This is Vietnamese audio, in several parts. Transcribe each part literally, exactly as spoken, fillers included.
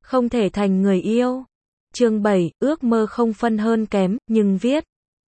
không thể thành người yêu. Chương bảy, ước mơ không phân hơn kém, nhưng viết.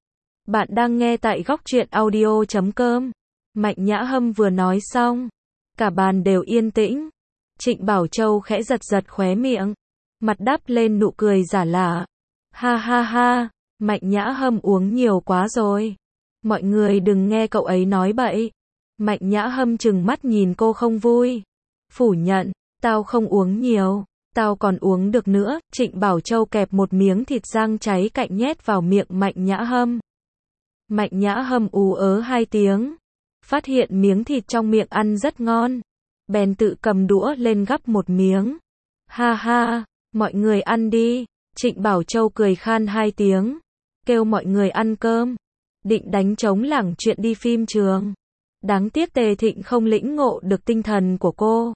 Bạn đang nghe tại góc truyện audio chấm com. Mạnh Nhã Hâm vừa nói xong, cả bàn đều yên tĩnh. Trịnh Bảo Châu khẽ giật giật khóe miệng, mặt đắp lên nụ cười giả lả. Ha ha ha, Mạnh Nhã Hâm uống nhiều quá rồi. Mọi người đừng nghe cậu ấy nói bậy. Mạnh Nhã Hâm trừng mắt nhìn cô không vui. Phủ nhận, tao không uống nhiều, tao còn uống được nữa. Trịnh Bảo Châu kẹp một miếng thịt rang cháy cạnh nhét vào miệng Mạnh Nhã Hâm. Mạnh Nhã Hâm ú ớ hai tiếng, phát hiện miếng thịt trong miệng ăn rất ngon, bèn tự cầm đũa lên gắp một miếng. Ha ha, mọi người ăn đi. Trịnh Bảo Châu cười khan hai tiếng, kêu mọi người ăn cơm, định đánh trống lảng chuyện đi phim trường. Đáng tiếc Tề Thịnh không lĩnh ngộ được tinh thần của cô,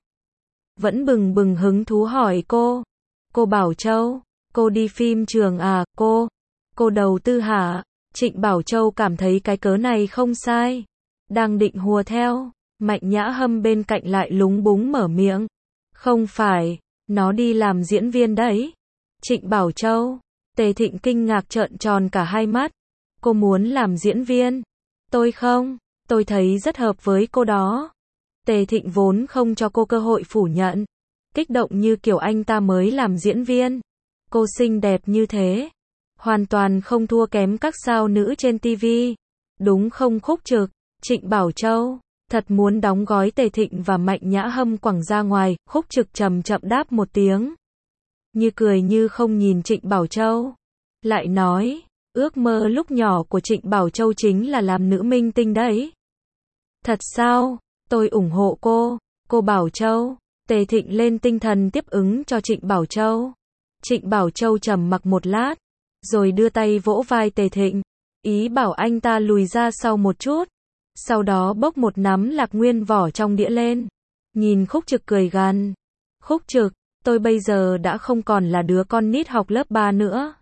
vẫn bừng bừng hứng thú hỏi cô. Cô Bảo Châu, cô đi phim trường à, cô? Cô đầu tư hả? Trịnh Bảo Châu cảm thấy cái cớ này không sai, đang định hùa theo. Mạnh Nhã Hâm bên cạnh lại lúng búng mở miệng. Không phải, nó đi làm diễn viên đấy. Trịnh Bảo Châu, Tề Thịnh kinh ngạc trợn tròn cả hai mắt. Cô muốn làm diễn viên? Tôi không, tôi thấy rất hợp với cô đó. Tề Thịnh vốn không cho cô cơ hội phủ nhận, kích động như kiểu anh ta mới làm diễn viên. Cô xinh đẹp như thế, hoàn toàn không thua kém các sao nữ trên ti vi. Đúng không Khúc Trực? Trịnh Bảo Châu thật muốn đóng gói Tề Thịnh và Mạnh Nhã Hâm quẳng ra ngoài. Khúc Trực chậm chậm đáp một tiếng, như cười như không nhìn Trịnh Bảo Châu, lại nói, ước mơ lúc nhỏ của Trịnh Bảo Châu chính là làm nữ minh tinh đấy. Thật sao? Tôi ủng hộ cô, cô Bảo Châu. Tề Thịnh lên tinh thần tiếp ứng cho Trịnh Bảo Châu. Trịnh Bảo Châu trầm mặc một lát, rồi đưa tay vỗ vai Tề Thịnh, ý bảo anh ta lùi ra sau một chút. Sau đó bốc một nắm lạc nguyên vỏ trong đĩa lên, nhìn Khúc Trực cười gằn. Khúc Trực, tôi bây giờ đã không còn là đứa con nít học lớp ba nữa.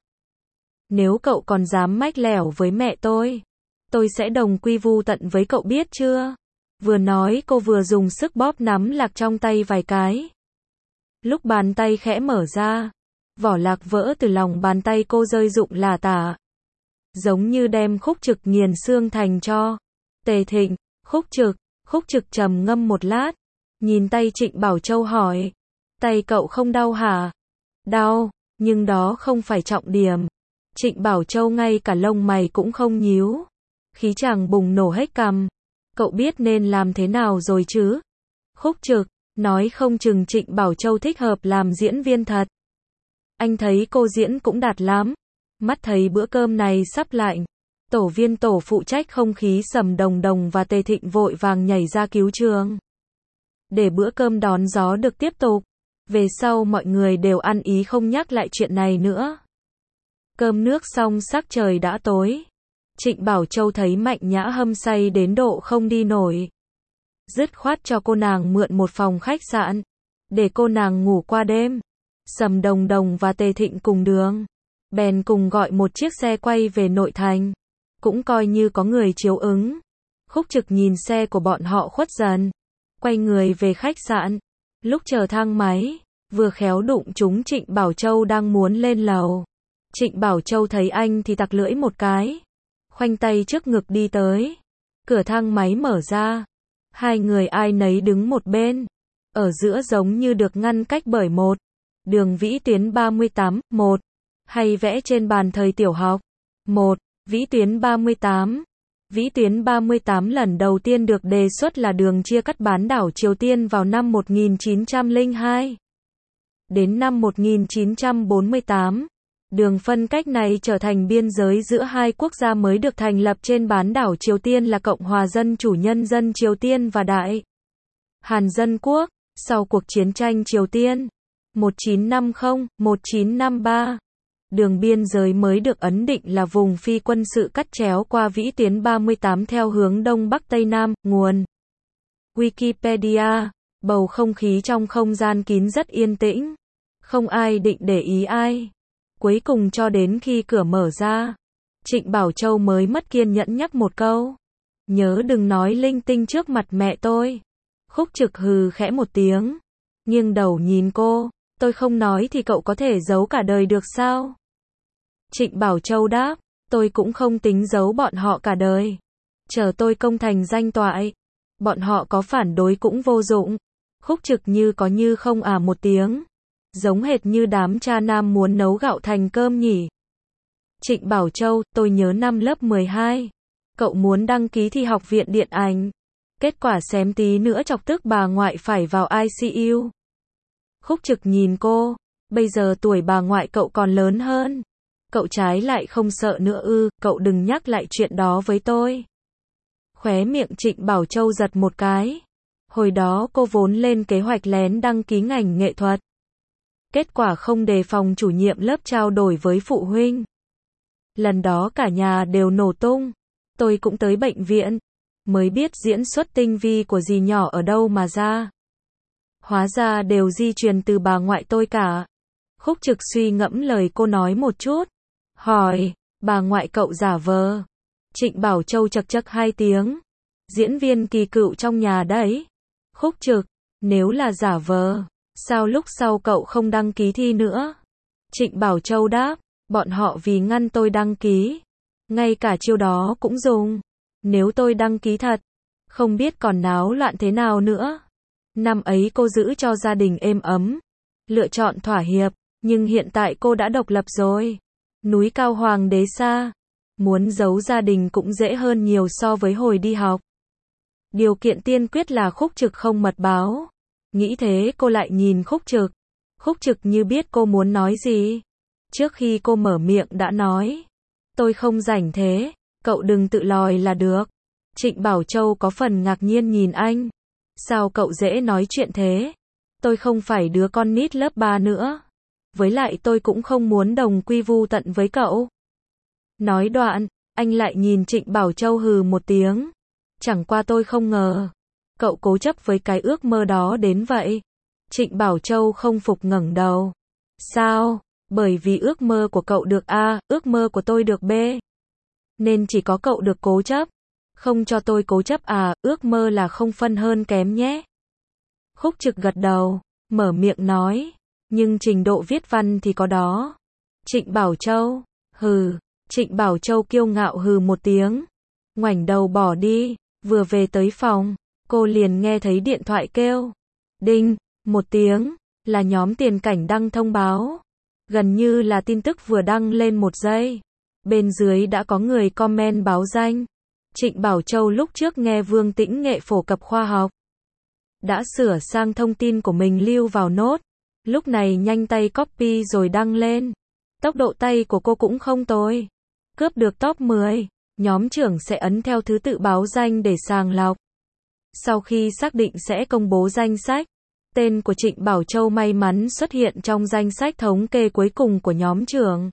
Nếu cậu còn dám mách lẻo với mẹ tôi, tôi sẽ đồng quy vu tận với cậu biết chưa? Vừa nói cô vừa dùng sức bóp nắm lạc trong tay vài cái. Lúc bàn tay khẽ mở ra, vỏ lạc vỡ từ lòng bàn tay cô rơi rụng lả tả, giống như đem Khúc Trực nghiền xương thành tro. Tề Thịnh, Khúc Trực, Khúc Trực trầm ngâm một lát, nhìn tay Trịnh Bảo Châu hỏi, tay cậu không đau hả? Đau, nhưng đó không phải trọng điểm. Trịnh Bảo Châu ngay cả lông mày cũng không nhíu, khí chàng bùng nổ hết cằm. Cậu biết nên làm thế nào rồi chứ? Khúc Trực, nói không chừng Trịnh Bảo Châu thích hợp làm diễn viên thật. Anh thấy cô diễn cũng đạt lắm. Mắt thấy bữa cơm này sắp lạnh, tổ viên tổ phụ trách không khí Sầm Đồng Đồng và Tề Thịnh vội vàng nhảy ra cứu trường, để bữa cơm đón gió được tiếp tục. Về sau mọi người đều ăn ý không nhắc lại chuyện này nữa. Cơm nước xong sắc trời đã tối. Trịnh Bảo Châu thấy Mạnh Nhã Hâm say đến độ không đi nổi, dứt khoát cho cô nàng mượn một phòng khách sạn, để cô nàng ngủ qua đêm. Sầm Đồng Đồng và Tề Thịnh cùng đường, bèn cùng gọi một chiếc xe quay về nội thành, cũng coi như có người chiếu ứng. Khúc Trực nhìn xe của bọn họ khuất dần, quay người về khách sạn. Lúc chờ thang máy, vừa khéo đụng trúng Trịnh Bảo Châu đang muốn lên lầu. Trịnh Bảo Châu thấy anh thì tặc lưỡi một cái, khoanh tay trước ngực đi tới. Cửa thang máy mở ra, hai người ai nấy đứng một bên, ở giữa giống như được ngăn cách bởi một đường vĩ tuyến ba mươi tám, một, hay vẽ trên bàn thời tiểu học. Một, vĩ tuyến ba mươi tám. Vĩ tuyến ba mươi tám lần đầu tiên được đề xuất là đường chia cắt bán đảo Triều Tiên vào năm một nghìn chín trăm lẻ hai. Đến năm một nghìn chín trăm bốn mươi tám, đường phân cách này trở thành biên giới giữa hai quốc gia mới được thành lập trên bán đảo Triều Tiên là Cộng hòa Dân chủ Nhân dân Triều Tiên và Đại Hàn Dân Quốc. Sau cuộc chiến tranh Triều Tiên một chín năm mươi đến một chín năm ba, đường biên giới mới được ấn định là vùng phi quân sự cắt chéo qua vĩ tuyến ba mươi tám theo hướng Đông Bắc Tây Nam. Nguồn Wikipedia. Bầu không khí trong không gian kín rất yên tĩnh, không ai định để ý ai. Cuối cùng cho đến khi cửa mở ra, Trịnh Bảo Châu mới mất kiên nhẫn nhắc một câu, nhớ đừng nói linh tinh trước mặt mẹ tôi. Khúc Trực hừ khẽ một tiếng, nghiêng đầu nhìn cô, Tôi không nói thì cậu có thể giấu cả đời được sao? Trịnh Bảo Châu đáp, tôi cũng không tính giấu bọn họ cả đời. Chờ tôi công thành danh toại, bọn họ có phản đối cũng vô dụng. Khúc Trực như có như không à một tiếng. Giống hệt như đám cha nam muốn nấu gạo thành cơm nhỉ. Trịnh Bảo Châu, tôi nhớ năm lớp mười hai. Cậu muốn đăng ký thi học viện điện ảnh. Kết quả xém tí nữa chọc tức bà ngoại phải vào i xê u. Khúc Trực nhìn cô, bây giờ tuổi bà ngoại cậu còn lớn hơn. Cậu trái lại không sợ nữa ư, cậu đừng nhắc lại chuyện đó với tôi. Khóe miệng Trịnh Bảo Châu giật một cái. Hồi đó cô vốn lên kế hoạch lén đăng ký ngành nghệ thuật. Kết quả không đề phòng chủ nhiệm lớp trao đổi với phụ huynh. Lần đó cả nhà đều nổ tung. Tôi cũng tới bệnh viện. Mới biết diễn xuất tinh vi của dì nhỏ ở đâu mà ra. Hóa ra đều di truyền từ bà ngoại tôi cả. Khúc Trực suy ngẫm lời cô nói một chút. Hỏi, bà ngoại cậu giả vờ. Trịnh Bảo Châu chật chật hai tiếng. Diễn viên kỳ cựu trong nhà đấy. Khúc Trực, nếu là giả vờ, sao lúc sau cậu không đăng ký thi nữa? Trịnh Bảo Châu đáp, bọn họ vì ngăn tôi đăng ký. Ngay cả chiêu đó cũng dùng. Nếu tôi đăng ký thật, không biết còn náo loạn thế nào nữa. Năm ấy cô giữ cho gia đình êm ấm, lựa chọn thỏa hiệp, nhưng hiện tại cô đã độc lập rồi. Núi cao hoàng đế xa, muốn giấu gia đình cũng dễ hơn nhiều so với hồi đi học. Điều kiện tiên quyết là Khúc Trực không mật báo. Nghĩ thế cô lại nhìn Khúc Trực. Khúc Trực như biết cô muốn nói gì. Trước khi cô mở miệng đã nói, tôi không rảnh thế, cậu đừng tự lòi là được. Trịnh Bảo Châu có phần ngạc nhiên nhìn anh. Sao cậu dễ nói chuyện thế? Tôi không phải đứa con nít lớp ba nữa. Với lại tôi cũng không muốn đồng quy vu tận với cậu. Nói đoạn, anh lại nhìn Trịnh Bảo Châu hừ một tiếng. Chẳng qua tôi không ngờ, cậu cố chấp với cái ước mơ đó đến vậy. Trịnh Bảo Châu không phục ngẩng đầu. Sao? Bởi vì ước mơ của cậu được A, ước mơ của tôi được B. Nên chỉ có cậu được cố chấp. Không cho tôi cố chấp à, ước mơ là không phân hơn kém nhé. Khúc Trực gật đầu, mở miệng nói. Nhưng trình độ viết văn thì có đó. Trịnh Bảo Châu, hừ. Trịnh Bảo Châu kiêu ngạo hừ một tiếng. Ngoảnh đầu bỏ đi. Vừa về tới phòng, cô liền nghe thấy điện thoại kêu. Đinh, một tiếng, là nhóm Tiền Cảnh đăng thông báo. Gần như là tin tức vừa đăng lên một giây. Bên dưới đã có người comment báo danh. Trịnh Bảo Châu lúc trước nghe Vương Tĩnh Nghệ phổ cập khoa học. Đã sửa sang thông tin của mình lưu vào nốt. Lúc này nhanh tay copy rồi đăng lên. Tốc độ tay của cô cũng không tồi. Cướp được top mười. Nhóm trưởng sẽ ấn theo thứ tự báo danh để sàng lọc. Sau khi xác định sẽ công bố danh sách, tên của Trịnh Bảo Châu may mắn xuất hiện trong danh sách thống kê cuối cùng của nhóm trưởng.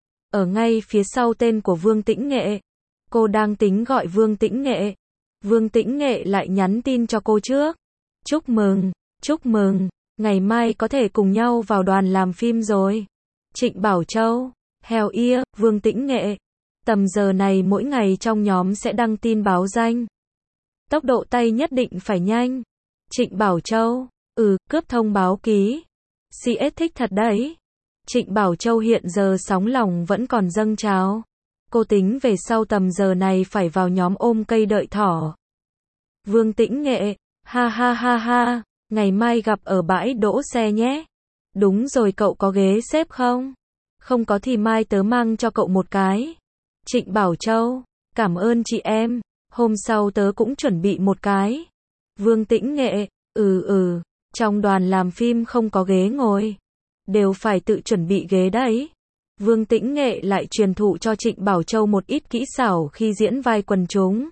Ở ngay phía sau tên của Vương Tĩnh Nghệ. Cô đang tính gọi Vương Tĩnh Nghệ. Vương Tĩnh Nghệ lại nhắn tin cho cô trước. Chúc mừng, chúc mừng, ngày mai có thể cùng nhau vào đoàn làm phim rồi. Trịnh Bảo Châu, hell yeah, Vương Tĩnh Nghệ. Tầm giờ này mỗi ngày trong nhóm sẽ đăng tin báo danh. Tốc độ tay nhất định phải nhanh. Trịnh Bảo Châu, ừ, cướp thông báo ký. xê ét thích thật đấy. Trịnh Bảo Châu hiện giờ sóng lòng vẫn còn dâng trào. Cô tính về sau tầm giờ này phải vào nhóm ôm cây đợi thỏ. Vương Tĩnh Nghệ, ha ha ha ha, ngày mai gặp ở bãi đỗ xe nhé. Đúng rồi, cậu có ghế xếp không? Không có thì mai tớ mang cho cậu một cái. Trịnh Bảo Châu, cảm ơn chị em, hôm sau tớ cũng chuẩn bị một cái. Vương Tĩnh Nghệ, ừ ừ, trong đoàn làm phim không có ghế ngồi. Đều phải tự chuẩn bị ghế đấy. Vương Tĩnh Nghệ lại truyền thụ cho Trịnh Bảo Châu một ít kỹ xảo khi diễn vai quần chúng.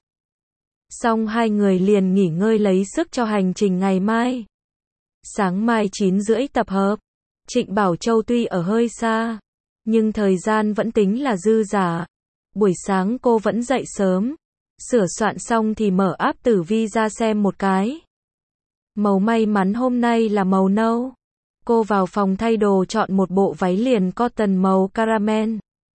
Xong hai người liền nghỉ ngơi lấy sức cho hành trình ngày mai. Sáng mai chín rưỡi tập hợp. Trịnh Bảo Châu tuy ở hơi xa, nhưng thời gian vẫn tính là dư dả. Buổi sáng cô vẫn dậy sớm. Sửa soạn xong thì mở app Tử Vi ra xem một cái. Màu may mắn hôm nay là màu nâu. Cô vào phòng thay đồ chọn một bộ váy liền cotton màu caramel.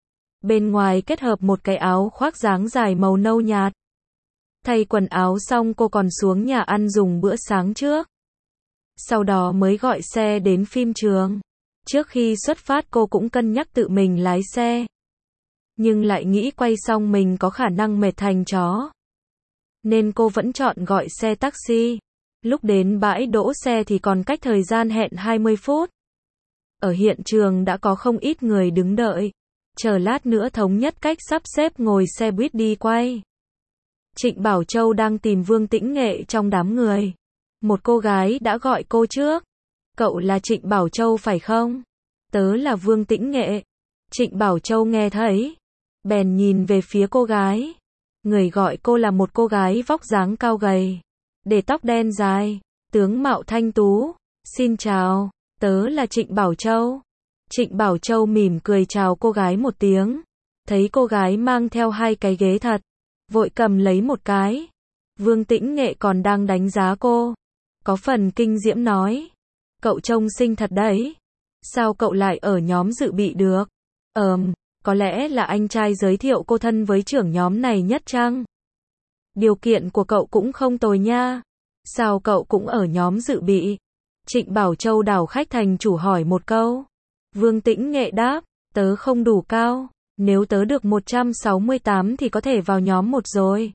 Bên ngoài kết hợp một cái áo khoác dáng dài màu nâu nhạt. Thay quần áo xong cô còn xuống nhà ăn dùng bữa sáng trước. sau đó mới gọi xe đến phim trường. Trước khi xuất phát cô cũng cân nhắc tự mình lái xe. Nhưng lại nghĩ quay xong mình có khả năng mệt thành chó. Nên cô vẫn chọn gọi xe taxi. Lúc đến bãi đỗ xe thì còn cách thời gian hẹn hai mươi phút. Ở hiện trường đã có không ít người đứng đợi. Chờ lát nữa thống nhất cách sắp xếp ngồi xe buýt đi quay. Trịnh Bảo Châu đang tìm Vương Tĩnh Nghệ trong đám người. Một cô gái đã gọi cô trước. Cậu là Trịnh Bảo Châu phải không? Tớ là Vương Tĩnh Nghệ. Trịnh Bảo Châu nghe thấy. Bèn nhìn về phía cô gái. Người gọi cô là một cô gái vóc dáng cao gầy. Để tóc đen dài. Tướng mạo thanh tú. Xin chào, tớ là Trịnh Bảo Châu. Trịnh Bảo Châu mỉm cười chào cô gái một tiếng. Thấy cô gái mang theo hai cái ghế thật. Vội cầm lấy một cái. Vương Tĩnh Nghệ còn đang đánh giá cô. Có phần kinh diễm nói. Cậu trông xinh thật đấy. Sao cậu lại ở nhóm dự bị được? Ờm, có lẽ là anh trai giới thiệu cô thân với trưởng nhóm này nhất chăng? Điều kiện của cậu cũng không tồi nha. Sao cậu cũng ở nhóm dự bị? Trịnh Bảo Châu đảo khách thành chủ hỏi một câu. Vương Tĩnh Nghệ đáp, tớ không đủ cao. Nếu tớ được một trăm sáu mươi tám thì có thể vào nhóm một rồi.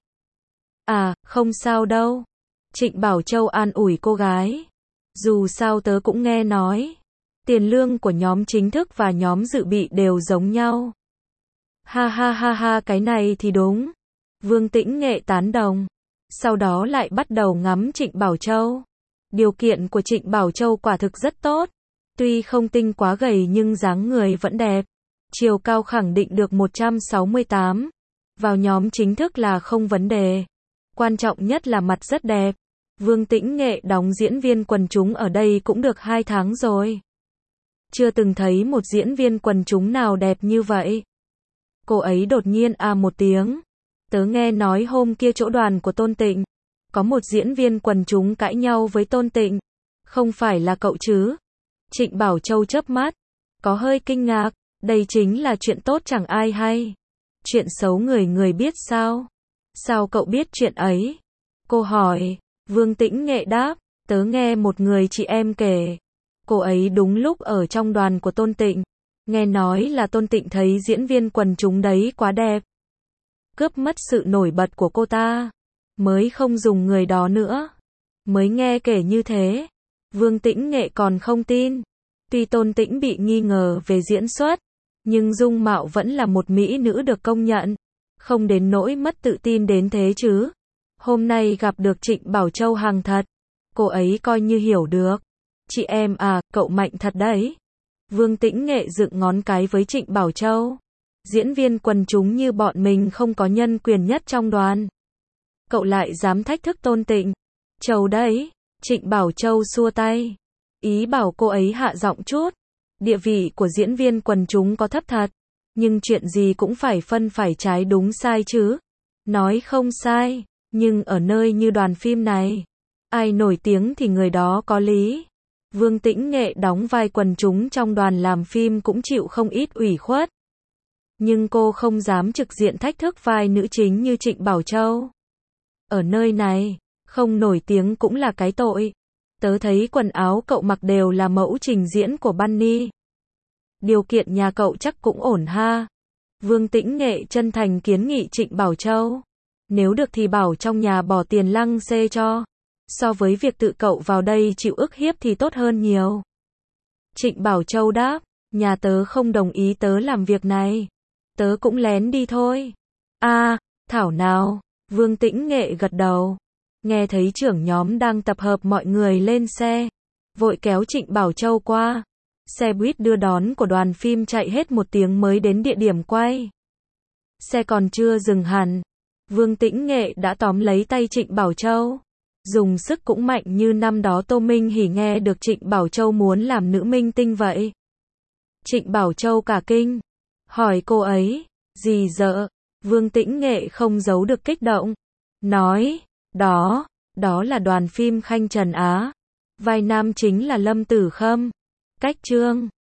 À, không sao đâu. Trịnh Bảo Châu an ủi cô gái. Dù sao tớ cũng nghe nói. Tiền lương của nhóm chính thức và nhóm dự bị đều giống nhau. Ha ha ha ha, cái này thì đúng. Vương Tĩnh Nghệ tán đồng. Sau đó lại bắt đầu ngắm Trịnh Bảo Châu. Điều kiện của Trịnh Bảo Châu quả thực rất tốt. Tuy không tinh quá gầy nhưng dáng người vẫn đẹp. Chiều cao khẳng định được một trăm sáu mươi tám. Vào nhóm chính thức là không vấn đề. Quan trọng nhất là mặt rất đẹp. Vương Tĩnh Nghệ đóng diễn viên quần chúng ở đây cũng được hai tháng rồi. Chưa từng thấy một diễn viên quần chúng nào đẹp như vậy. Cô ấy đột nhiên à một tiếng. Tớ nghe nói hôm kia chỗ đoàn của Tôn Tịnh. Có một diễn viên quần chúng cãi nhau với Tôn Tịnh. Không phải là cậu chứ? Trịnh Bảo Châu chớp mắt. Có hơi kinh ngạc. Đây chính là chuyện tốt chẳng ai hay. Chuyện xấu người người biết sao? Sao cậu biết chuyện ấy? Cô hỏi. Vương Tĩnh Nghệ đáp. Tớ nghe một người chị em kể. Cô ấy đúng lúc ở trong đoàn của Tôn Tịnh. Nghe nói là Tôn Tịnh thấy diễn viên quần chúng đấy quá đẹp. Cướp mất sự nổi bật của cô ta. Mới không dùng người đó nữa. Mới nghe kể như thế. Vương Tĩnh Nghệ còn không tin. Tuy Tôn Tĩnh bị nghi ngờ về diễn xuất. Nhưng dung mạo vẫn là một mỹ nữ được công nhận. Không đến nỗi mất tự tin đến thế chứ. Hôm nay gặp được Trịnh Bảo Châu hàng thật. Cô ấy coi như hiểu được. Chị em à, cậu mạnh thật đấy. Vương Tĩnh Nghệ dựng ngón cái với Trịnh Bảo Châu. Diễn viên quần chúng như bọn mình không có nhân quyền nhất trong đoàn. Cậu lại dám thách thức Tôn Tịnh. Châu đấy. Trịnh Bảo Châu xua tay. Ý bảo cô ấy hạ giọng chút. Địa vị của diễn viên quần chúng có thấp thật. Nhưng chuyện gì cũng phải phân phải trái đúng sai chứ. Nói không sai. Nhưng ở nơi như đoàn phim này. Ai nổi tiếng thì người đó có lý. Vương Tĩnh Nghệ đóng vai quần chúng trong đoàn làm phim cũng chịu không ít ủy khuất. Nhưng cô không dám trực diện thách thức vai nữ chính như Trịnh Bảo Châu. Ở nơi này, không nổi tiếng cũng là cái tội. Tớ thấy quần áo cậu mặc đều là mẫu trình diễn của Bunny. Điều kiện nhà cậu chắc cũng ổn ha. Vương Tĩnh Nghệ chân thành kiến nghị Trịnh Bảo Châu. Nếu được thì bảo trong nhà bỏ tiền lăng xê cho. So với việc tự cậu vào đây chịu ức hiếp thì tốt hơn nhiều. Trịnh Bảo Châu đáp, nhà tớ không đồng ý tớ làm việc này. Tớ cũng lén đi thôi. À, thảo nào. Vương Tĩnh Nghệ gật đầu. Nghe thấy trưởng nhóm đang tập hợp mọi người lên xe. Vội kéo Trịnh Bảo Châu qua. Xe buýt đưa đón của đoàn phim chạy hết một tiếng mới đến địa điểm quay. Xe còn chưa dừng hẳn. Vương Tĩnh Nghệ đã tóm lấy tay Trịnh Bảo Châu. Dùng sức cũng mạnh như năm đó Tô Minh Hỉ nghe được Trịnh Bảo Châu muốn làm nữ minh tinh vậy. Trịnh Bảo Châu cả kinh. Hỏi cô ấy, gì dợ? Vương Tĩnh Nghệ không giấu được kích động. Nói, đó, đó là đoàn phim Khanh Trần Á. Vai nam chính là Lâm Tử Khâm. Cách chương